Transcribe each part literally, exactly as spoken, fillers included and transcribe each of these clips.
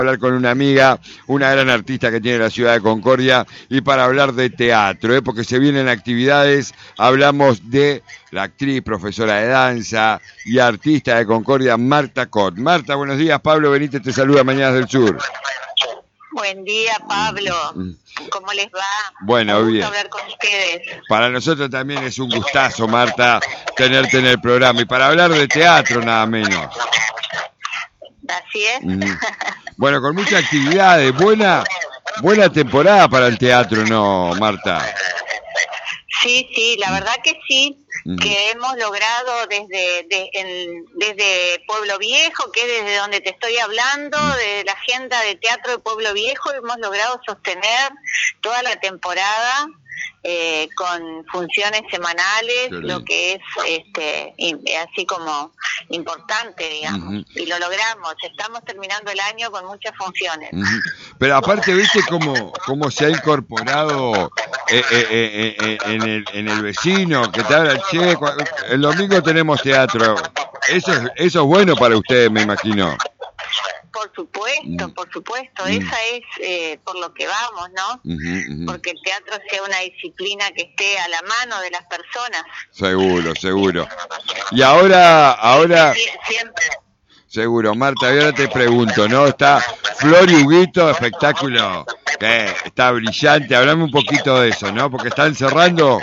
Hablar con una amiga, una gran artista que tiene la ciudad de Concordia, y para hablar de teatro, ¿eh? Porque se vienen actividades. Hablamos de la actriz, profesora de danza y artista de Concordia, Marta Cot. Marta, buenos días. Pablo Benítez te saluda, Mañanas del Sur. Buen día, Pablo. ¿Cómo les va? Bueno, un gusto bien. hablar con ustedes. Para nosotros también es un gustazo, Marta, tenerte en el programa, y para hablar de teatro nada menos. Así es. Mm. Bueno, con muchas actividades, buena, buena temporada para el teatro, ¿no, Marta? Sí, sí, la verdad que sí, Mm. que hemos logrado desde de, en, desde Pueblo Viejo, que es desde donde te estoy hablando, de la agenda de teatro de Pueblo Viejo, hemos logrado sostener toda la temporada eh, con funciones semanales, lo que es este in, así como importante, digamos, uh-huh. Y lo logramos, estamos terminando el año con muchas funciones. Uh-huh. Pero aparte, ¿viste cómo, cómo se ha incorporado eh, eh, eh, eh, en, el, en el vecino? Que te habla, che, el domingo tenemos teatro. Eso es, eso es bueno para ustedes, me imagino. Por supuesto, mm. por supuesto, mm. esa es eh, por lo que vamos, ¿no? Uh-huh, uh-huh. Porque el teatro sea una disciplina que esté a la mano de las personas. Seguro, seguro. Y ahora, ahora... Sí, siempre. Seguro, Marta, y ahora te pregunto, ¿no? Está Flor y Huguito, espectáculo que está brillante. Hablame un poquito de eso, ¿no? Porque están cerrando...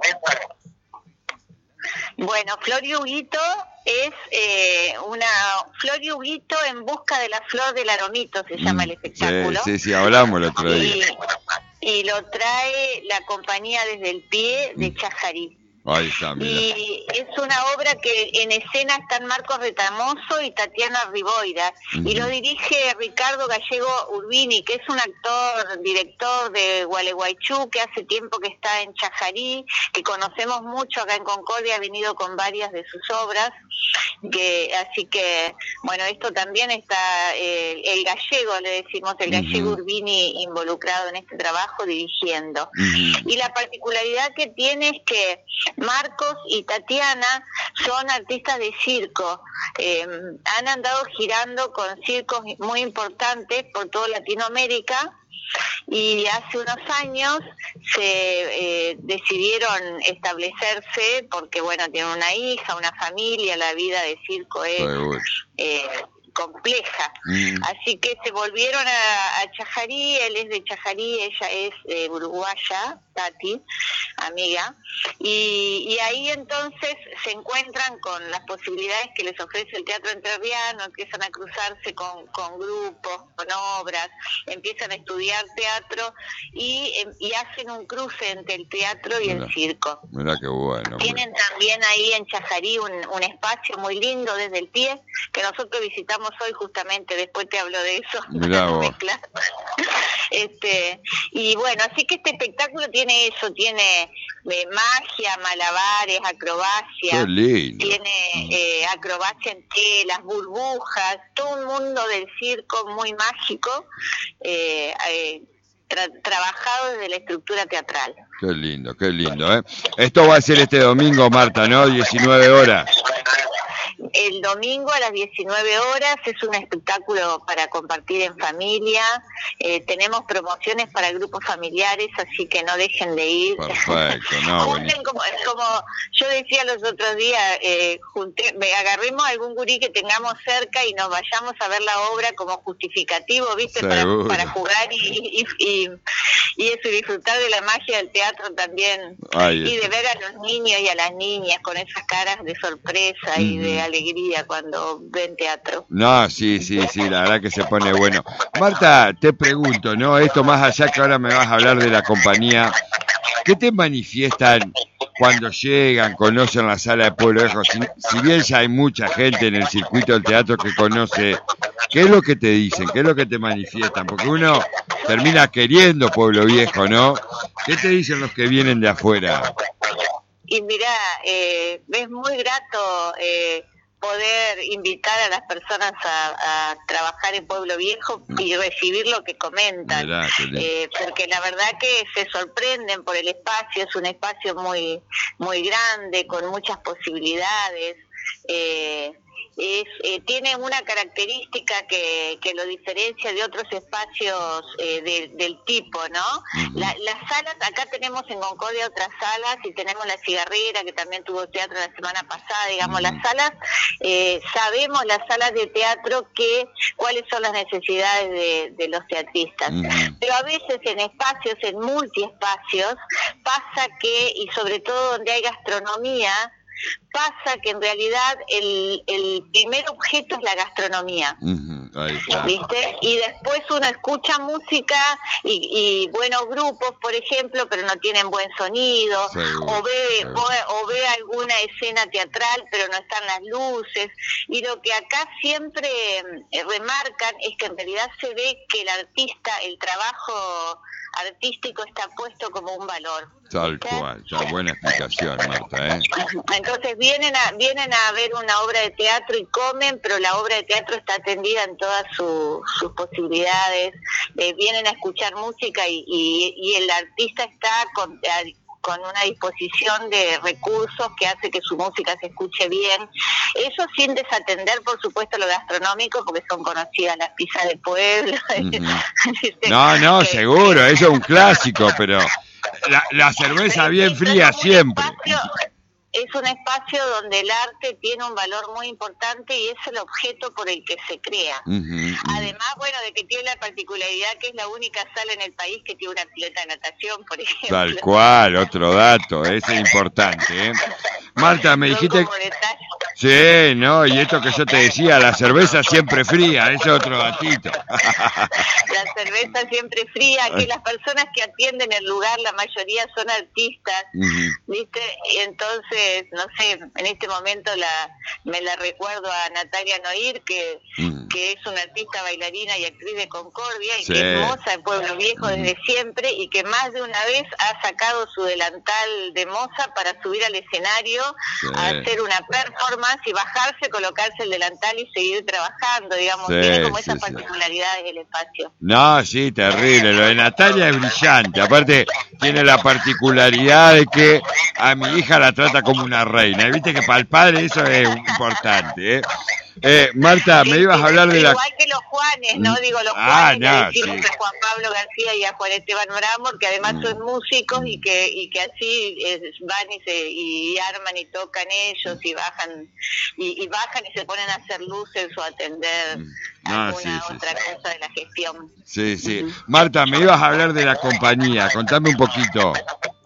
Bueno, Flor y Huguito es eh, una Flor y Huguito en busca de la flor del aromito, se llama mm, el espectáculo. Sí, sí, sí, hablamos el otro día. Y, y lo trae la compañía Desde el Pie de mm. Chajarí. Ahí está, mira. Y es una obra que en escena están Marcos Retamoso y Tatiana Riboira, uh-huh. Y lo dirige Ricardo Gallego Urbini, que es un actor, director de Gualeguaychú, que hace tiempo que está en Chajarí, que conocemos mucho acá en Concordia, ha venido con varias de sus obras, que así que, bueno, esto también está, eh, el gallego, le decimos, el gallego uh-huh. Urbini involucrado en este trabajo, dirigiendo. Uh-huh. Y la particularidad que tiene es que Marcos y Tatiana son artistas de circo, eh, han andado girando con circos muy importantes por toda Latinoamérica, y hace unos años se eh, decidieron establecerse porque, bueno, tienen una hija, una familia, la vida de circo es eh, compleja, mm. Así que se volvieron a, a Chajarí, él es de Chajarí, ella es eh, uruguaya, Tati, amiga, y, y ahí entonces se encuentran con las posibilidades que les ofrece el teatro entrerriano, empiezan a cruzarse con, con grupos, con obras, empiezan a estudiar teatro y, y hacen un cruce entre el teatro y mirá, el circo. Mirá qué bueno. Tienen mirá. También ahí en Chajarí un, un espacio muy lindo Desde el Pie, que nosotros visitamos hoy justamente, después te hablo de eso. Mirá vos. Este, y bueno, así que este espectáculo tiene eso, tiene eh, magia, malabares, acrobacia, tiene eh, acrobacia en telas, burbujas, todo un mundo del circo muy mágico, eh, eh, tra- trabajado desde la estructura teatral. Qué lindo, qué lindo, ¿eh? Esto va a ser este domingo, Marta, ¿no? diecinueve horas. El domingo a las diecinueve horas es un espectáculo para compartir en familia, eh, tenemos promociones para grupos familiares, así que no dejen de ir. Perfecto, no, Junten como, como yo decía los otros días, eh, junté, agarremos algún gurí que tengamos cerca y nos vayamos a ver la obra como justificativo, ¿viste? Para, para jugar y, y, y, y eso, y disfrutar de la magia del teatro también. Ay, y de ver a los niños y a las niñas con esas caras de sorpresa, uh-huh. Y de alegría cuando ven teatro. No, sí, sí, sí, la verdad que se pone bueno. Marta, te pregunto, ¿no? Esto más allá que ahora me vas a hablar de la compañía, ¿qué te manifiestan cuando llegan, conocen la sala de Pueblo Viejo? Si, si bien ya hay mucha gente en el circuito del teatro que conoce, ¿qué es lo que te dicen? ¿Qué es lo que te manifiestan? Porque uno termina queriendo Pueblo Viejo, ¿no? ¿Qué te dicen los que vienen de afuera? Y mirá, eh, es muy grato eh, poder invitar a las personas a, a trabajar en Pueblo Viejo y recibir lo que comentan, mirá, eh, porque la verdad que se sorprenden por el espacio, es un espacio muy muy grande, con muchas posibilidades, eh, es, eh, tiene una característica que, que lo diferencia de otros espacios eh, de, del tipo, ¿no? Uh-huh. La, las salas, acá tenemos en Concordia otras salas y tenemos La Cigarrera, que también tuvo teatro la semana pasada, digamos, uh-huh. las salas, eh, sabemos las salas de teatro que cuáles son las necesidades de, de los teatristas, uh-huh. pero a veces en espacios, en multiespacios, pasa que, y sobre todo donde hay gastronomía, pasa que en realidad el, el primer objeto es la gastronomía, uh-huh. Ahí está. ¿Viste? Y después uno escucha música y, y buenos grupos, por ejemplo, pero no tienen buen sonido, seguro, o ve o, o ve alguna escena teatral, pero no están las luces. Y lo que acá siempre eh, remarcan es que en realidad se ve que el artista, el trabajo artístico está puesto como un valor. Tal cual, ya buena explicación, Marta, ¿eh? Entonces vienen a vienen a ver una obra de teatro y comen, pero la obra de teatro está atendida en todas su, sus posibilidades. Eh, vienen a escuchar música y, y, y el artista está con, con una disposición de recursos que hace que su música se escuche bien. Eso sin desatender, por supuesto, lo gastronómico, porque son conocidas las pizzas de pueblo. Uh-huh. No, no, que, seguro, eso es un clásico, pero la, la cerveza bien fría siempre. Es un espacio donde el arte tiene un valor muy importante y es el objeto por el que se crea. Uh-huh, uh-huh. Además, bueno, de que tiene la particularidad que es la única sala en el país que tiene una pileta de natación, por ejemplo. Tal cual, otro dato, ese es importante, ¿eh? Marta, me dijiste... Sí, no, y esto que yo te decía, la cerveza siempre fría, ese es otro datito. La cerveza siempre fría, que las personas que atienden el lugar, la mayoría son artistas, uh-huh. ¿viste? Y entonces, no sé, en este momento la me la recuerdo a Natalia Noir, que, uh-huh. que es una artista bailarina y actriz de Concordia, y sí. que es moza en Pueblo Viejo uh-huh. desde siempre, y que más de una vez ha sacado su delantal de moza para subir al escenario, sí. a hacer una performance y bajarse, colocarse el delantal y seguir trabajando, digamos, sí, tiene como sí, esas sí. particularidades del espacio. No, sí, terrible, lo de Natalia es brillante, aparte tiene la particularidad de que a mi hija la trata como una reina, y viste que para el padre eso es importante, ¿eh? Eh, Marta, sí, me ibas a hablar de la... Igual que los Juanes, ¿no? Digo, los ah, Juanes, no, le decimos sí. a Juan Pablo García y a Juan Esteban Bramor, que además mm. son músicos y que y que así eh, van y se y arman y tocan ellos y bajan y, y bajan y se ponen a hacer luces o a atender no, alguna sí, sí, otra sí. cosa de la gestión. Sí, sí. Uh-huh. Marta, me ibas a hablar de la compañía, contame un poquito.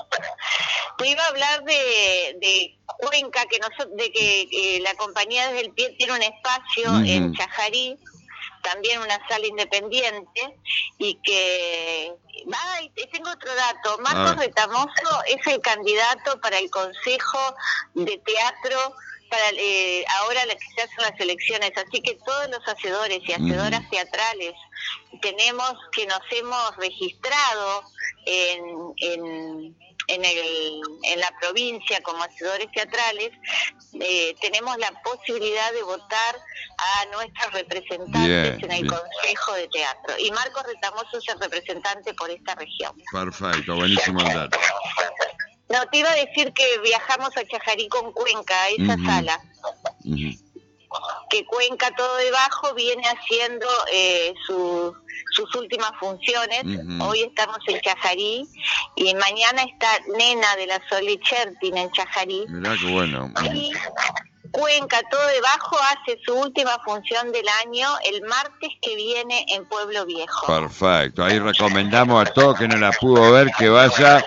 Te iba a hablar de, de Cuenca, que nosotros, de que, que la compañía Desde el Pie tiene un espacio uh-huh. en Chajarí, también una sala independiente, y que... Ay, tengo otro dato. Marcos Retamoso es el candidato para el Consejo de Teatro para eh, ahora que se hacen las elecciones, así que todos los hacedores y hacedoras uh-huh. teatrales tenemos que nos hemos registrado en... en En, el, en la provincia como hacedores teatrales, eh, tenemos la posibilidad de votar a nuestros representantes bien, en el bien. Consejo de Teatro. Y Marcos Retamoso es el representante por esta región. Perfecto, buenísimo el dato. No, te iba a decir que viajamos a Chajarí con Cuenca, a esa uh-huh. sala. Uh-huh. Que Cuenca todo debajo viene haciendo eh, su, sus últimas funciones. Uh-huh. Hoy estamos en Chajarí y mañana está Nena de la Soli Chertin en Chajarí. Mirá qué bueno. Y Cuenca todo debajo hace su última función del año el martes que viene en Pueblo Viejo. Perfecto, ahí recomendamos a todos que no la pudo ver que vaya.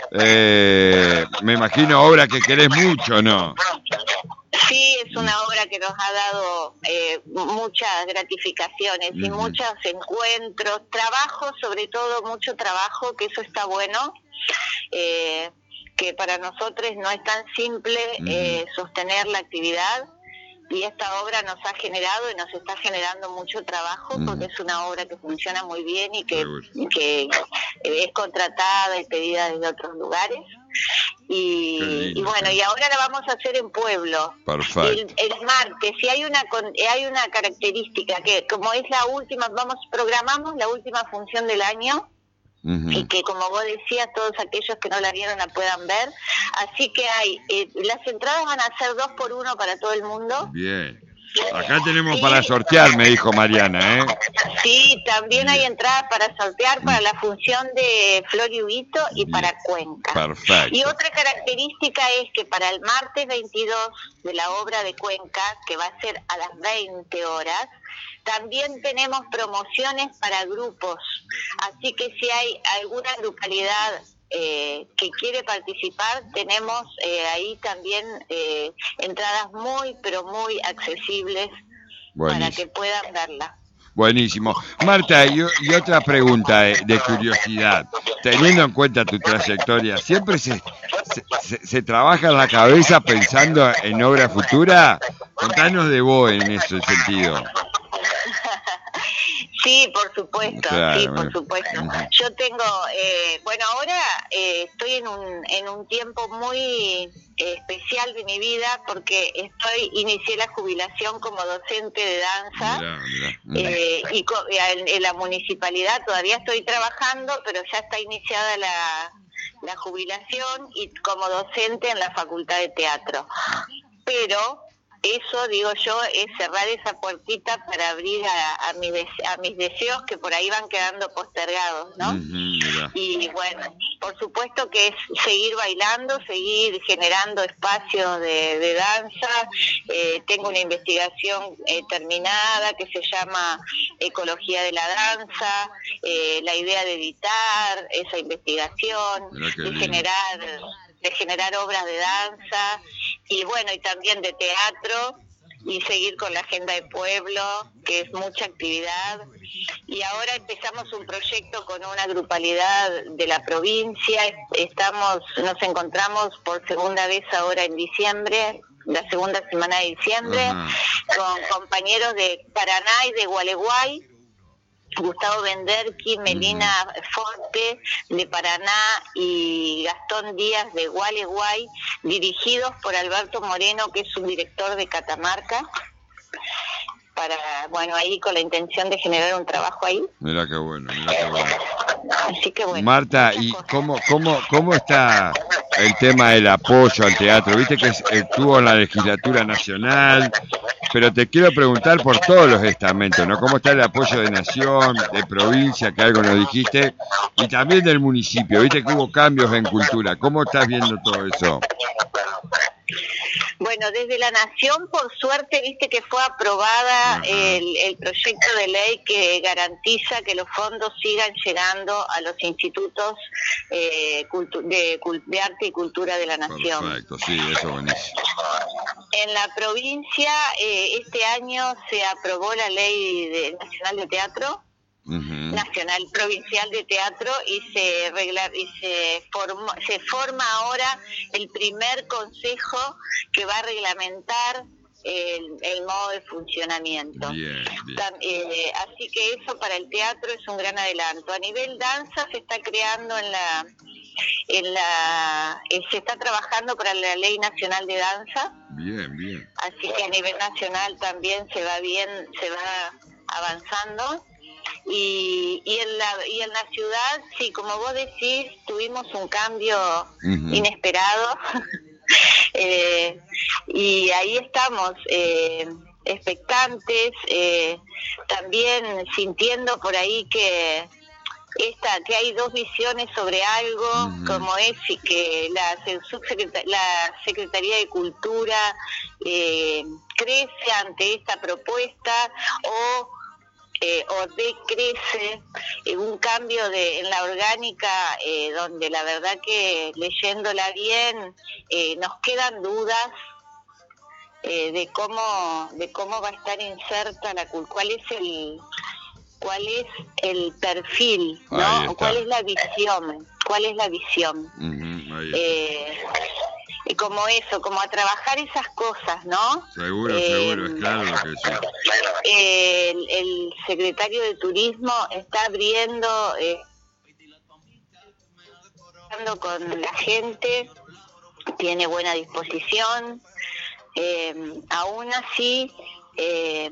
Eh, me imagino obra que querés mucho, ¿no? Sí, es una obra que nos ha dado eh, muchas gratificaciones uh-huh. y muchos encuentros, trabajo, sobre todo mucho trabajo, que eso está bueno, eh, que para nosotros no es tan simple uh-huh. eh, sostener la actividad, y esta obra nos ha generado y nos está generando mucho trabajo uh-huh. porque es una obra que funciona muy bien y que, que es contratada y pedida desde otros lugares. Y, lindo, y bueno, y ahora la vamos a hacer en Pueblo. Perfecto. El, el martes, y hay una hay una característica que como es la última, vamos programamos la última función del año. Uh-huh. Y que, como vos decías, todos aquellos que no la vieron la puedan ver. Así que hay, eh, las entradas van a ser dos por uno para todo el mundo. Bien. Acá tenemos sí, para sortear, me dijo Mariana, ¿eh? Sí, también hay entradas para sortear para la función de Flor y Huguito y Bien. para Cuenca. Perfecto. Y otra característica es que para el martes veintidós de la obra de Cuenca, que va a ser a las veinte horas, también tenemos promociones para grupos. Así que si hay alguna grupalidad Eh, que quiere participar, tenemos eh, ahí también eh, entradas muy, pero muy accesibles. Buenísimo. Para que puedan verla. Buenísimo. Marta, y, y otra pregunta de, de curiosidad. Teniendo en cuenta tu trayectoria, ¿siempre se, se, se, se trabaja en la cabeza pensando en obra futura? Contanos de vos en ese sentido. Sí, por supuesto, claro, sí, por supuesto. Uh-huh. Yo tengo, eh, bueno, ahora eh, estoy en un en un tiempo muy eh, especial de mi vida porque estoy inicié la jubilación como docente de danza. Mirá, mirá. Uh-huh. Eh, y co- en, en la municipalidad todavía estoy trabajando, pero ya está iniciada la, la jubilación y como docente en la Facultad de Teatro. Pero eso, digo yo, es cerrar esa puertita para abrir a, a, mis, a mis deseos que por ahí van quedando postergados, ¿no? Uh-huh, y bueno, por supuesto que es seguir bailando, seguir generando espacios de, de danza. Eh, tengo una investigación eh, terminada que se llama Ecología de la Danza, eh, la idea de editar esa investigación, de generar... de generar obras de danza y bueno, y también de teatro y seguir con la agenda de pueblo, que es mucha actividad. Y ahora empezamos un proyecto con una grupalidad de la provincia, estamos, nos encontramos por segunda vez ahora en diciembre, la segunda semana de diciembre, uh-huh. con compañeros de Paraná y de Gualeguay, Gustavo Benderqui, Melina uh-huh. Forte de Paraná y Gastón Díaz de Gualeguay, dirigidos por Alberto Moreno, que es un director de Catamarca, para, bueno, ahí con la intención de generar un trabajo ahí. Mira qué bueno, mira qué bueno. Así que bueno. Marta, ¿y cómo, cómo, cómo está el tema del apoyo al teatro? Viste que estuvo en la legislatura nacional, pero te quiero preguntar por todos los estamentos, ¿no? ¿Cómo está el apoyo de nación, de provincia, que algo nos dijiste, y también del municipio? Viste que hubo cambios en cultura. ¿Cómo estás viendo todo eso? Bueno, desde la Nación, por suerte, viste que fue aprobada el, el proyecto de ley que garantiza que los fondos sigan llegando a los institutos eh, cultu- de, de arte y cultura de la Nación. Perfecto, sí, eso es buenísimo. En la provincia, eh, este año se aprobó la Ley de, Nacional de Teatro, Uh-huh. Nacional Provincial de Teatro, y se regla, y se formó, se forma ahora el primer consejo que va a reglamentar el, el modo de funcionamiento. Bien, bien. Tam, eh, así que eso para el teatro es un gran adelanto. A nivel danza se está creando en la en la eh, se está trabajando para la Ley Nacional de Danza. Bien, bien. Así que a nivel nacional también se va bien, se va avanzando. Y, y en la y en la ciudad, sí, como vos decís, tuvimos un cambio uh-huh. inesperado eh, y ahí estamos eh, expectantes, eh, también sintiendo por ahí que esta que hay dos visiones sobre algo, uh-huh. como es y que la, la Secretaría de Cultura eh, crece ante esta propuesta o Eh, o decrece eh, un cambio de en la orgánica eh, donde la verdad que leyéndola bien eh, nos quedan dudas eh, de cómo de cómo va a estar inserta la cuál es el cuál es el perfil, ¿no? ¿Cuál es la visión? ¿Cuál es la visión? Uh-huh, eh, y como eso, como a trabajar esas cosas, ¿no? Seguro, eh, seguro, es claro lo que decís. Eh, el, el secretario de Turismo está abriendo, eh, hablando con la gente, tiene buena disposición, eh, aún así, eh,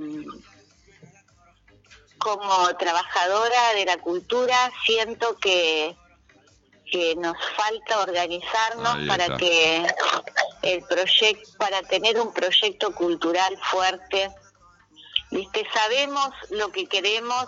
como trabajadora de la cultura, siento que que nos falta organizarnos para que el proyecto, para tener un proyecto cultural fuerte ¿Viste? Sabemos lo que queremos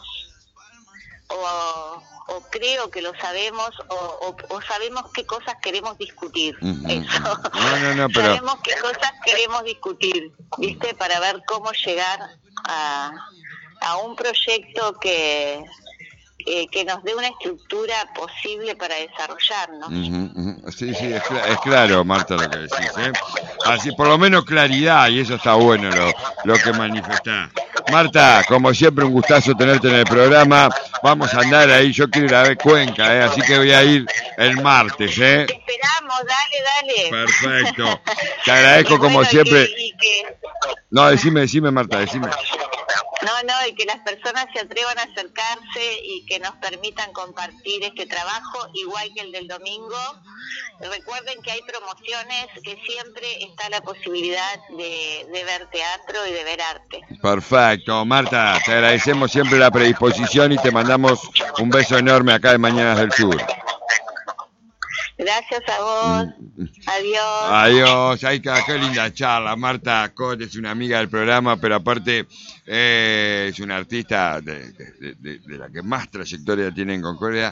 o, o creo que lo sabemos o, o, o sabemos qué cosas queremos discutir. Uh-huh. Eso. No, no, no, pero... Sabemos qué cosas queremos discutir, ¿viste? Para ver cómo llegar a, a un proyecto que... Eh, que nos dé una estructura posible para desarrollarnos. Uh-huh, uh-huh. Sí, sí, es, cl- es claro, Marta, lo que decís, ¿eh? Así, por lo menos claridad, y eso está bueno lo, lo que manifestás. Marta, como siempre, un gustazo tenerte en el programa. Vamos a andar ahí, yo quiero ir a ver Cuenca, ¿eh? Así que voy a ir el martes, ¿eh? Te esperamos, dale, dale. Perfecto. Te agradezco y como bueno, siempre. Y que, y que... No, decime, decime, Marta, decime. No, no, y que las personas se atrevan a acercarse y que nos permitan compartir este trabajo, igual que el del domingo. Recuerden que hay promociones, que siempre está la posibilidad de, de ver teatro y de ver arte. Perfecto, Marta, te agradecemos siempre la predisposición y te mandamos un beso enorme acá de Mañanas del Sur. Gracias a vos. Adiós. Adiós. Ay, qué, qué linda charla. Marta Cot es una amiga del programa, pero aparte eh, es una artista de, de, de, de la que más trayectoria tiene en Concordia.